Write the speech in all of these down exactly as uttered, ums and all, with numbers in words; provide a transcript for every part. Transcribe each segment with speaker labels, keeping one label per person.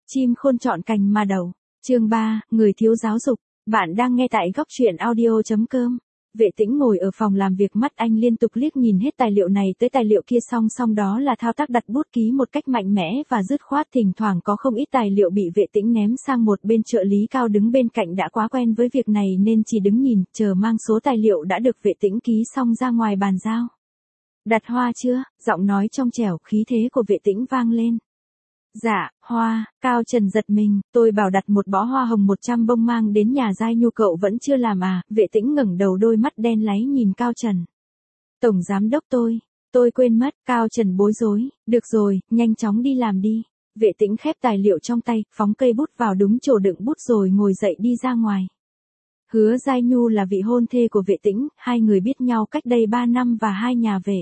Speaker 1: Chim khôn chọn cành mà đậu. Chương ba, người thiếu giáo dục. Bạn đang nghe tại góc truyện audio chấm com. Vệ Tĩnh ngồi ở phòng làm việc, mắt anh liên tục liếc nhìn hết tài liệu này tới tài liệu kia, song song đó là thao tác đặt bút ký một cách mạnh mẽ và dứt khoát. Thỉnh thoảng có không ít tài liệu bị Vệ Tĩnh ném sang một bên. Trợ lý Cao đứng bên cạnh đã quá quen với việc này nên chỉ đứng nhìn, chờ mang số tài liệu đã được Vệ Tĩnh ký xong ra ngoài bàn giao. Đặt hoa chưa? Giọng nói trong trẻo khí thế của Vệ Tĩnh vang lên. Dạ, hoa. Cao Trần giật mình, tôi bảo đặt một bó hoa hồng một trăm bông mang đến nhà Giai Nhu, cậu vẫn chưa làm à? Vệ Tĩnh ngẩng đầu, đôi mắt đen láy nhìn Cao Trần. Tổng giám đốc tôi, tôi quên mất. Cao Trần bối rối, được rồi, nhanh chóng đi làm đi. Vệ Tĩnh khép tài liệu trong tay, phóng cây bút vào đúng chỗ đựng bút rồi ngồi dậy đi ra ngoài. Hứa Giai Nhu là vị hôn thê của Vệ Tĩnh, hai người biết nhau cách đây ba năm và hai nhà Vệ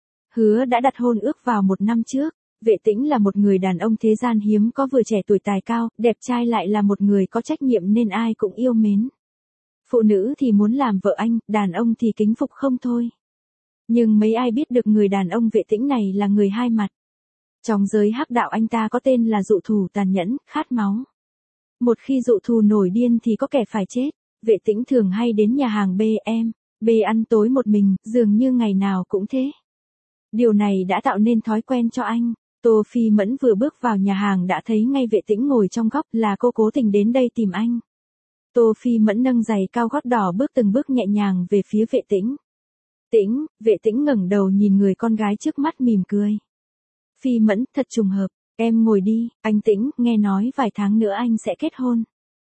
Speaker 1: Hứa đã đặt hôn ước vào một năm trước. Vệ Tĩnh là một người đàn ông thế gian hiếm có, vừa trẻ tuổi tài cao, đẹp trai, lại là một người có trách nhiệm nên ai cũng yêu mến. Phụ nữ thì muốn làm vợ anh, đàn ông thì kính phục không thôi. Nhưng mấy ai biết được người đàn ông Vệ Tĩnh này là người hai mặt. Trong giới hắc đạo anh ta có tên là dụ thù tàn nhẫn, khát máu. Một khi dụ thù nổi điên thì có kẻ phải chết. Vệ Tĩnh thường hay đến nhà hàng B M B ăn tối một mình, dường như ngày nào cũng thế. Điều này đã tạo nên thói quen cho anh. Tô Phi Mẫn vừa bước vào nhà hàng đã thấy ngay Vệ Tĩnh ngồi trong góc, là cô cố tình đến đây tìm anh. Tô Phi Mẫn nâng giày cao gót đỏ bước từng bước nhẹ nhàng về phía Vệ Tĩnh. Tĩnh, Vệ Tĩnh ngẩng đầu nhìn người con gái trước mắt mỉm cười. Phi Mẫn, thật trùng hợp, em ngồi đi. Anh Tĩnh, nghe nói vài tháng nữa anh sẽ kết hôn.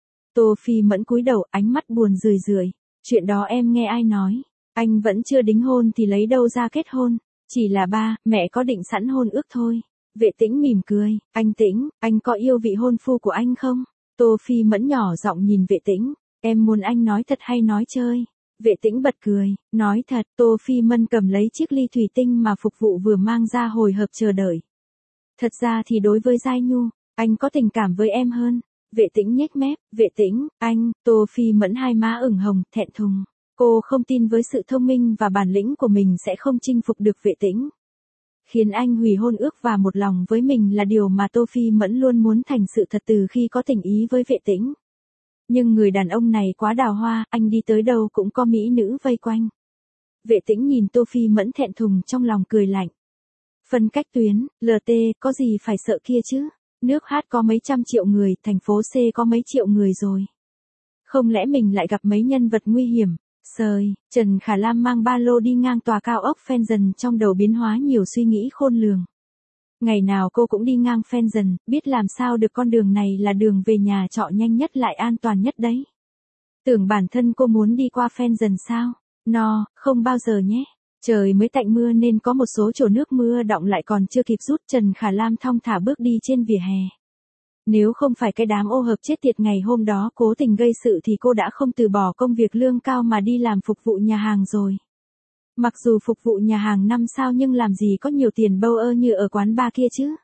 Speaker 1: Tô Phi Mẫn cúi đầu, ánh mắt buồn rười rượi. Chuyện đó em nghe ai nói? Anh vẫn chưa đính hôn thì lấy đâu ra kết hôn? Chỉ là ba, mẹ có định sẵn hôn ước thôi. Vệ Tĩnh mỉm cười, anh Tĩnh, anh có yêu vị hôn phu của anh không? Tô Phi Mẫn nhỏ giọng nhìn Vệ Tĩnh, em muốn anh nói thật hay nói chơi? Vệ Tĩnh bật cười, nói thật. Tô Phi Mẫn cầm lấy chiếc ly thủy tinh mà phục vụ vừa mang ra, hồi hộp chờ đợi. Thật ra thì đối với Giai Nhu, anh có tình cảm với em hơn. Vệ Tĩnh nhếch mép, Vệ Tĩnh, anh. Tô Phi Mẫn hai má ửng hồng, thẹn thùng. Cô không tin với sự thông minh và bản lĩnh của mình sẽ không chinh phục được Vệ Tĩnh. Khiến anh hủy hôn ước và một lòng với mình là điều mà Tô Phi Mẫn luôn muốn thành sự thật từ khi có tình ý với Vệ Tĩnh. Nhưng người đàn ông này quá đào hoa, anh đi tới đâu cũng có mỹ nữ vây quanh. Vệ Tĩnh nhìn Tô Phi Mẫn thẹn thùng, trong lòng cười lạnh. Phân cách tuyến, lờ tê, có gì phải sợ kia chứ? Nước hát có mấy trăm triệu người, thành phố C có mấy triệu người rồi. Không lẽ mình lại gặp mấy nhân vật nguy hiểm? Sời, Trần Khả Lam mang ba lô đi ngang tòa cao ốc Fenton, trong đầu biến hóa nhiều suy nghĩ khôn lường. Ngày nào cô cũng đi ngang Fenton, biết làm sao được con đường này là đường về nhà trọ nhanh nhất lại an toàn nhất đấy. Tưởng bản thân cô muốn đi qua Fenton sao? No, không bao giờ nhé. Trời mới tạnh mưa nên có một số chỗ nước mưa đọng lại còn chưa kịp rút. Trần Khả Lam thong thả bước đi trên vỉa hè. Nếu không phải cái đám ô hợp chết tiệt ngày hôm đó cố tình gây sự thì cô đã không từ bỏ công việc lương cao mà đi làm phục vụ nhà hàng rồi. Mặc dù phục vụ nhà hàng năm sao nhưng làm gì có nhiều tiền bâu ơ như ở quán bar kia chứ.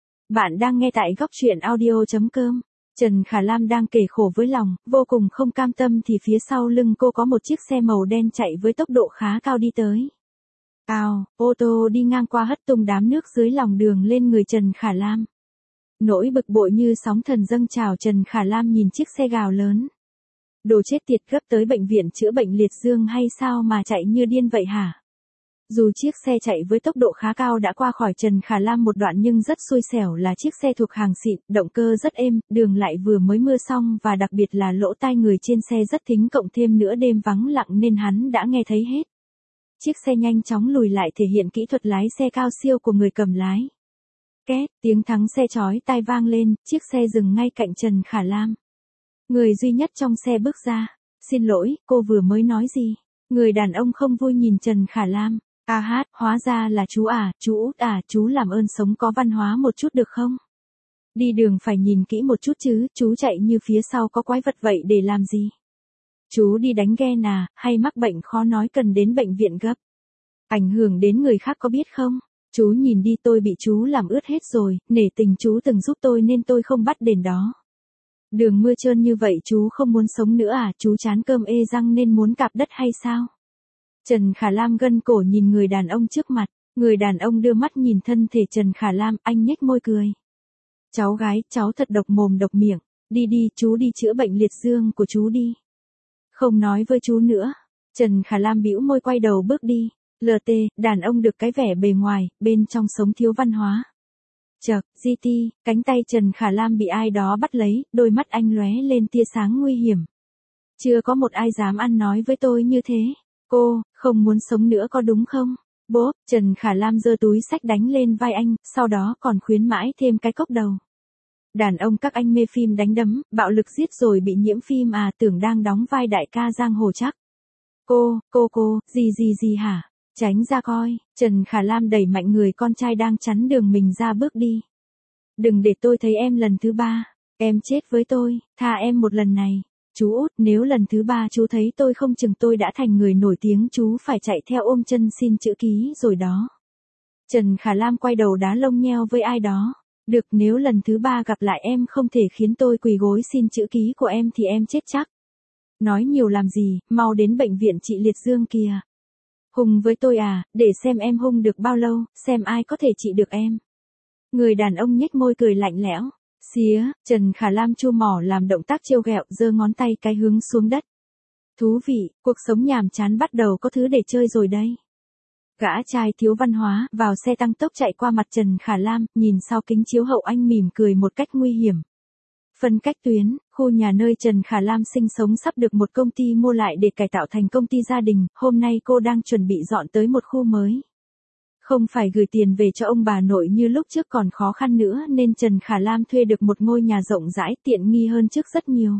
Speaker 1: Bạn đang nghe tại góc truyện audio chấm com. Trần Khả Lam đang kể khổ với lòng, vô cùng không cam tâm thì phía sau lưng cô có một chiếc xe màu đen chạy với tốc độ khá cao đi tới. Ào, ô tô đi ngang qua hất tung đám nước dưới lòng đường lên người Trần Khả Lam. Nỗi bực bội như sóng thần dâng trào. Trần Khả Lam nhìn chiếc xe gào lớn. Đồ chết tiệt, gấp tới bệnh viện chữa bệnh liệt dương hay sao mà chạy như điên vậy hả? Dù chiếc xe chạy với tốc độ khá cao đã qua khỏi Trần Khả Lam một đoạn nhưng rất xui xẻo là chiếc xe thuộc hàng xịn, động cơ rất êm, đường lại vừa mới mưa xong và đặc biệt là lỗ tai người trên xe rất thính, cộng thêm nữa đêm vắng lặng nên hắn đã nghe thấy hết. Chiếc xe nhanh chóng lùi lại, thể hiện kỹ thuật lái xe cao siêu của người cầm lái. Két, tiếng thắng xe chói tai vang lên, chiếc xe dừng ngay cạnh Trần Khả Lam. Người duy nhất trong xe bước ra. Xin lỗi, cô vừa mới nói gì? Người đàn ông không vui nhìn Trần Khả Lam. A hát, hóa ra là chú à, chú Út à, chú làm ơn sống có văn hóa một chút được không? Đi đường phải nhìn kỹ một chút chứ, chú chạy như phía sau có quái vật vậy để làm gì? Chú đi đánh ghen à, hay mắc bệnh khó nói cần đến bệnh viện gấp? Ảnh hưởng đến người khác có biết không? Chú nhìn đi, tôi bị chú làm ướt hết rồi, nể tình chú từng giúp tôi nên tôi không bắt đền đó. Đường mưa trơn như vậy chú không muốn sống nữa à, chú chán cơm ê răng nên muốn cạp đất hay sao? Trần Khả Lam gân cổ nhìn người đàn ông trước mặt, người đàn ông đưa mắt nhìn thân thể Trần Khả Lam, anh nhếch môi cười. Cháu gái, cháu thật độc mồm độc miệng. Đi đi, chú đi chữa bệnh liệt dương của chú đi. Không nói với chú nữa. Trần Khả Lam bĩu môi quay đầu bước đi. lờ tê, đàn ông được cái vẻ bề ngoài, bên trong sống thiếu văn hóa. Chợt, giê tê, cánh tay Trần Khả Lam bị ai đó bắt lấy, đôi mắt anh lóe lên tia sáng nguy hiểm. Chưa có một ai dám ăn nói với tôi như thế. Cô, không muốn sống nữa có đúng không? Bố, Trần Khả Lam giơ túi xách đánh lên vai anh, sau đó còn khuyến mãi thêm cái cốc đầu. Đàn ông các anh mê phim đánh đấm, bạo lực giết rồi bị nhiễm phim à, tưởng đang đóng vai đại ca giang hồ chắc. Cô, cô cô, gì gì gì hả? Tránh ra coi. Trần Khả Lam đẩy mạnh người con trai đang chắn đường mình ra bước đi. Đừng để tôi thấy em lần thứ ba. Em chết với tôi, tha em một lần này. Chú út, nếu lần thứ ba chú thấy tôi không chừng tôi đã thành người nổi tiếng, chú phải chạy theo ôm chân xin chữ ký rồi đó. Trần Khả Lam quay đầu đá lông nheo với ai đó. Được, nếu lần thứ ba gặp lại em không thể khiến tôi quỳ gối xin chữ ký của em thì em chết chắc. Nói nhiều làm gì, mau đến bệnh viện trị liệt dương kìa. Hung với tôi à, để xem em hung được bao lâu, xem ai có thể trị được em. Người đàn ông nhếch môi cười lạnh lẽo. Xía, Trần Khả Lam chu mỏ làm động tác trêu ghẹo, giơ ngón tay cái hướng xuống đất. Thú vị, cuộc sống nhàm chán bắt đầu có thứ để chơi rồi đây. Gã trai thiếu văn hóa, vào xe tăng tốc chạy qua mặt Trần Khả Lam, nhìn sau kính chiếu hậu anh mỉm cười một cách nguy hiểm. Phân cách tuyến, khu nhà nơi Trần Khả Lam sinh sống sắp được một công ty mua lại để cải tạo thành công ty gia đình, hôm nay cô đang chuẩn bị dọn tới một khu mới. Không phải gửi tiền về cho ông bà nội như lúc trước còn khó khăn nữa nên Trần Khả Lam thuê được một ngôi nhà rộng rãi tiện nghi hơn trước rất nhiều.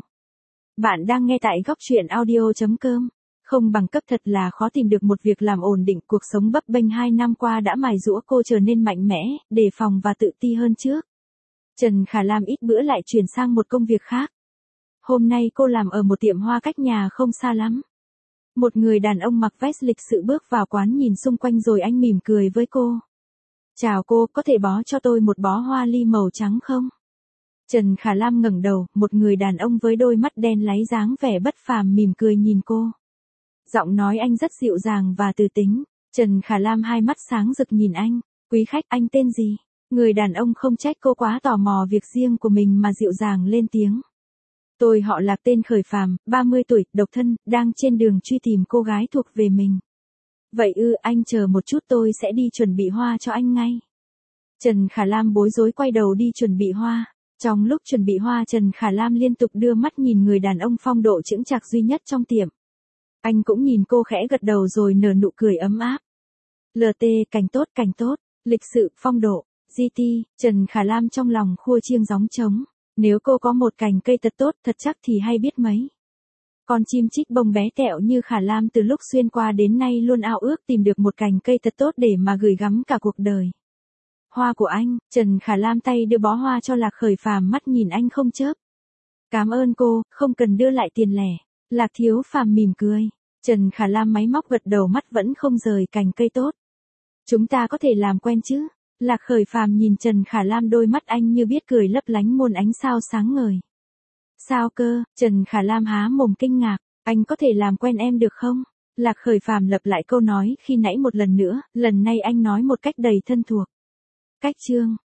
Speaker 1: Bạn đang nghe tại góc truyện audio chấm com. Không bằng cấp thật là khó tìm được một việc làm ổn định, cuộc sống bấp bênh hai năm qua đã mài giũa cô trở nên mạnh mẽ, đề phòng và tự ti hơn trước. Trần Khả Lam ít bữa lại chuyển sang một công việc khác. Hôm nay cô làm ở một tiệm hoa cách nhà không xa lắm. Một người đàn ông mặc vest lịch sự bước vào quán nhìn xung quanh rồi anh mỉm cười với cô. Chào cô, có thể bó cho tôi một bó hoa ly màu trắng không? Trần Khả Lam ngẩng đầu, một người đàn ông với đôi mắt đen láy dáng vẻ bất phàm mỉm cười nhìn cô. Giọng nói anh rất dịu dàng và từ tính. Trần Khả Lam hai mắt sáng rực nhìn anh. Quý khách, anh tên gì? Người đàn ông không trách cô quá tò mò việc riêng của mình mà dịu dàng lên tiếng. Tôi họ Lạc, tên Khởi Phàm, ba mươi tuổi, độc thân, đang trên đường truy tìm cô gái thuộc về mình. Vậy ư, anh chờ một chút tôi sẽ đi chuẩn bị hoa cho anh ngay. Trần Khả Lam bối rối quay đầu đi chuẩn bị hoa. Trong lúc chuẩn bị hoa Trần Khả Lam liên tục đưa mắt nhìn người đàn ông phong độ chững chạc duy nhất trong tiệm. Anh cũng nhìn cô khẽ gật đầu rồi nở nụ cười ấm áp. lờ tê, cảnh tốt cảnh tốt, lịch sự, phong độ, giê tê, Trần Khả Lam trong lòng khua chiêng gióng trống. Nếu cô có một cành cây thật tốt thật chắc thì hay biết mấy. Con chim chích bông bé tẹo như Khả Lam từ lúc xuyên qua đến nay luôn ao ước tìm được một cành cây thật tốt để mà gửi gắm cả cuộc đời. Hoa của anh, Trần Khả Lam tay đưa bó hoa cho Lạc Khởi Phàm, mắt nhìn anh không chớp. Cảm ơn cô, không cần đưa lại tiền lẻ. Lạc Thiếu Phàm mỉm cười. Trần Khả Lam máy móc gật đầu, mắt vẫn không rời cành cây tốt. Chúng ta có thể làm quen chứ? Lạc Khởi Phàm nhìn Trần Khả Lam, đôi mắt anh như biết cười lấp lánh muôn ánh sao sáng ngời. Sao cơ? Trần Khả Lam há mồm kinh ngạc. Anh có thể làm quen em được không? Lạc Khởi Phàm lặp lại câu nói khi nãy một lần nữa, lần này anh nói một cách đầy thân thuộc. Cách chương,